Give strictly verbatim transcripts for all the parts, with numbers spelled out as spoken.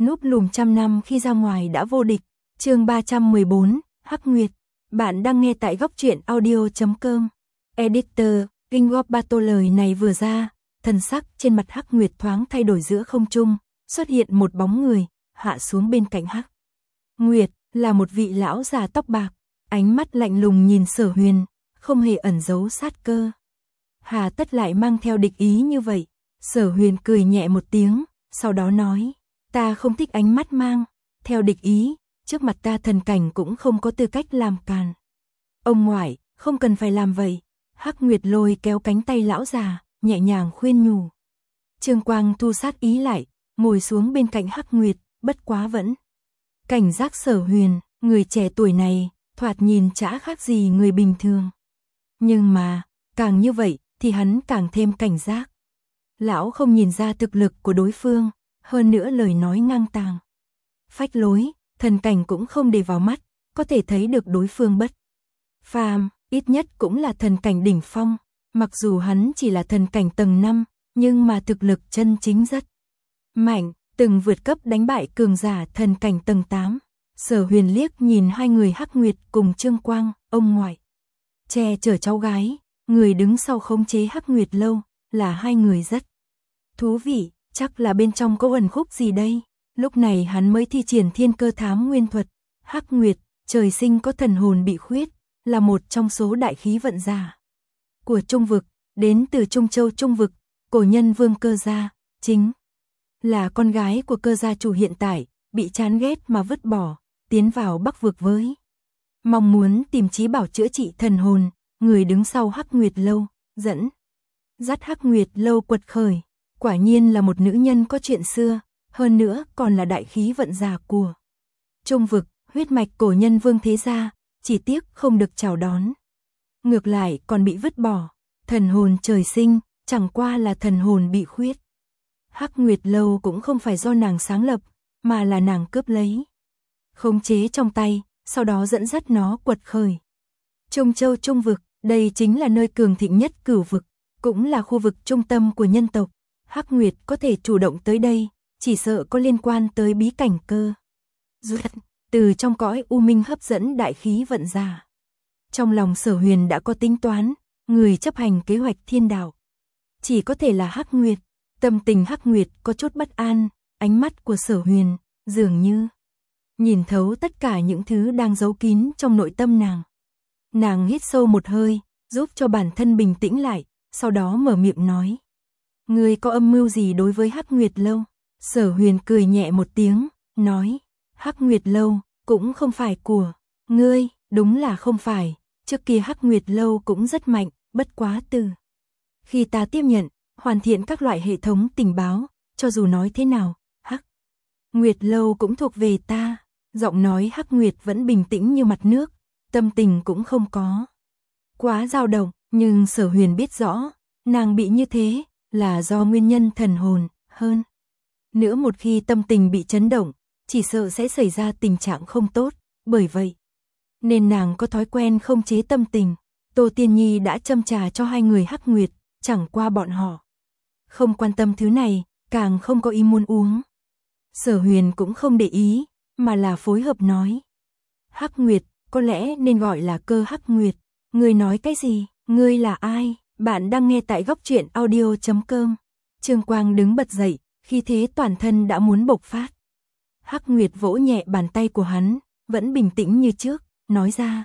núp lùm trăm năm khi ra ngoài đã vô địch. Chương ba trăm mười bốn, Hắc Nguyệt. Bạn đang nghe tại góc truyện audio chấm com. Editor, King of Battle. Lời này vừa ra, thần sắc trên mặt Hắc Nguyệt thoáng thay đổi, giữa không trung xuất hiện một bóng người, hạ xuống bên cạnh Hắc Nguyệt, là một vị lão già tóc bạc, ánh mắt lạnh lùng nhìn Sở Huyền, không hề ẩn giấu sát cơ. Hà tất lại mang theo địch ý như vậy? Sở Huyền cười nhẹ một tiếng, sau đó nói, ta không thích ánh mắt mang theo địch ý, trước mặt ta thần cảnh cũng không có tư cách làm càn. Ông ngoại, không cần phải làm vậy. Hắc Nguyệt lôi kéo cánh tay lão già, nhẹ nhàng khuyên nhủ. Trương Quang thu sát ý lại, ngồi xuống bên cạnh Hắc Nguyệt, bất quá vẫn cảnh giác Sở Huyền, người trẻ tuổi này, thoạt nhìn chả khác gì người bình thường. Nhưng mà, càng như vậy, thì hắn càng thêm cảnh giác. Lão không nhìn ra thực lực của đối phương, hơn nữa lời nói ngang tàng, phách lối, thần cảnh cũng không để vào mắt, có thể thấy được đối phương bất phàm, ít nhất cũng là thần cảnh đỉnh phong. Mặc dù hắn chỉ là thần cảnh tầng năm, nhưng mà thực lực chân chính rất mạnh, từng vượt cấp đánh bại cường giả thần cảnh tầng tám. Sở Huyền liếc nhìn hai người Hắc Nguyệt cùng Trương Quang, ông ngoại che chở cháu gái, người đứng sau khống chế Hắc Nguyệt lâu, là hai người rất thú vị, chắc là bên trong có ẩn khúc gì đây. Lúc này hắn mới thi triển thiên cơ thám nguyên thuật. Hắc Nguyệt, trời sinh có thần hồn bị khuyết, là một trong số đại khí vận giả của Trung vực, đến từ Trung Châu Trung vực, cổ nhân Vương Cơ gia, chính là con gái của Cơ gia chủ hiện tại, bị chán ghét mà vứt bỏ, tiến vào Bắc vực với mong muốn tìm chí bảo chữa trị thần hồn. Người đứng sau Hắc Nguyệt lâu, dẫn dắt Hắc Nguyệt lâu quật khởi, quả nhiên là một nữ nhân có chuyện xưa, hơn nữa còn là đại khí vận giả của Trung vực, huyết mạch cổ nhân Vương thế gia, chỉ tiếc không được chào đón, ngược lại còn bị vứt bỏ. Thần hồn trời sinh, chẳng qua là thần hồn bị khuyết. Hắc Nguyệt lâu cũng không phải do nàng sáng lập, mà là nàng cướp lấy, khống chế trong tay, sau đó dẫn dắt nó quật khởi. Trung Châu Trung vực, đây chính là nơi cường thịnh nhất cửu vực, cũng là khu vực trung tâm của nhân tộc. Hắc Nguyệt có thể chủ động tới đây, chỉ sợ có liên quan tới bí cảnh cơ duyên, từ trong cõi u minh hấp dẫn đại khí vận giả. Trong lòng Sở Huyền đã có tính toán, người chấp hành kế hoạch thiên đạo chỉ có thể là Hắc Nguyệt. Tâm tình Hắc Nguyệt có chút bất an, ánh mắt của Sở Huyền dường như nhìn thấu tất cả những thứ đang giấu kín trong nội tâm nàng. Nàng hít sâu một hơi, giúp cho bản thân bình tĩnh lại, sau đó mở miệng nói, ngươi có âm mưu gì đối với Hắc Nguyệt lâu? Sở Huyền cười nhẹ một tiếng, nói, Hắc Nguyệt lâu cũng không phải của ngươi. Đúng là không phải, trước kia Hắc Nguyệt lâu cũng rất mạnh, bất quá từ khi ta tiếp nhận, hoàn thiện các loại hệ thống tình báo, cho dù nói thế nào, Hắc Nguyệt lâu cũng thuộc về ta. Giọng nói Hắc Nguyệt vẫn bình tĩnh như mặt nước, tâm tình cũng không có quá dao động, nhưng Sở Huyền biết rõ, nàng bị như thế là do nguyên nhân thần hồn, hơn nữa một khi tâm tình bị chấn động, chỉ sợ sẽ xảy ra tình trạng không tốt, bởi vậy nên nàng có thói quen không chế tâm tình. Tô Tiên Nhi đã châm trà cho hai người Hắc Nguyệt, chẳng qua bọn họ không quan tâm thứ này, càng không có ý muốn uống. Sở Huyền cũng không để ý, mà là phối hợp nói, Hắc Nguyệt, có lẽ nên gọi là Cơ Hắc Nguyệt. Ngươi nói cái gì? Ngươi là ai? Bạn đang nghe tại góc truyện audio chấm com. Trương Quang đứng bật dậy, khí thế toàn thân đã muốn bộc phát. Hắc Nguyệt vỗ nhẹ bàn tay của hắn, vẫn bình tĩnh như trước, nói ra,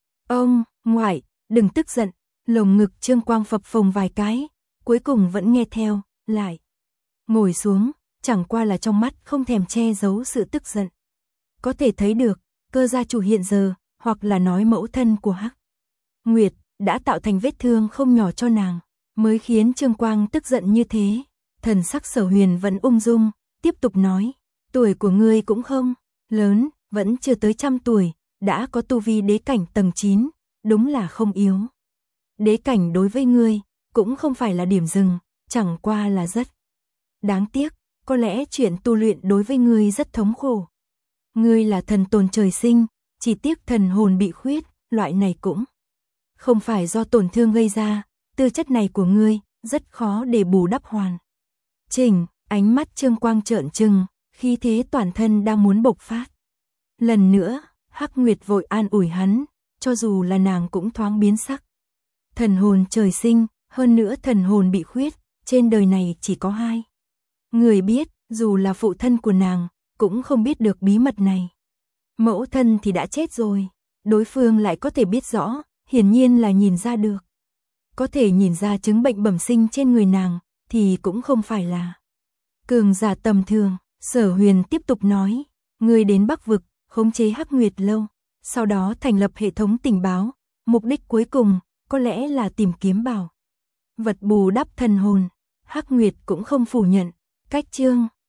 ông ngoại, đừng tức giận. Lồng ngực Trương Quang phập phồng vài cái, cuối cùng vẫn nghe theo, lại ngồi xuống, chẳng qua là trong mắt không thèm che giấu sự tức giận. Có thể thấy được, Cơ gia chủ hiện giờ, hoặc là nói mẫu thân của Hắc Nguyệt, đã tạo thành vết thương không nhỏ cho nàng, mới khiến Trương Quang tức giận như thế. Thần sắc Sở Huyền vẫn ung dung, tiếp tục nói, tuổi của ngươi cũng không lớn, vẫn chưa tới trăm tuổi, đã có tu vi đế cảnh tầng chín, đúng là không yếu. Đế cảnh đối với ngươi, cũng không phải là điểm dừng, chẳng qua là rất đáng tiếc, có lẽ chuyện tu luyện đối với ngươi rất thống khổ. Ngươi là thần tồn trời sinh, chỉ tiếc thần hồn bị khuyết, loại này cũng không phải do tổn thương gây ra, tư chất này của ngươi rất khó để bù đắp hoàn chỉnh. Ánh mắt Trương Quang trợn trừng, khí thế toàn thân đang muốn bộc phát. Lần nữa, Hắc Nguyệt vội an ủi hắn, cho dù là nàng cũng thoáng biến sắc. Thần hồn trời sinh, hơn nữa thần hồn bị khuyết, trên đời này chỉ có hai người biết, dù là phụ thân của nàng, cũng không biết được bí mật này. Mẫu thân thì đã chết rồi, đối phương lại có thể biết rõ, hiển nhiên là nhìn ra được. Có thể nhìn ra chứng bệnh bẩm sinh trên người nàng, thì cũng không phải là cường giả tầm thường. Sở Huyền tiếp tục nói, ngươi đến Bắc Vực, khống chế Hắc Nguyệt Lâu, sau đó thành lập hệ thống tình báo, mục đích cuối cùng, có lẽ là tìm kiếm bảo vật bù đắp thần hồn. Hắc Nguyệt cũng không phủ nhận, cách chương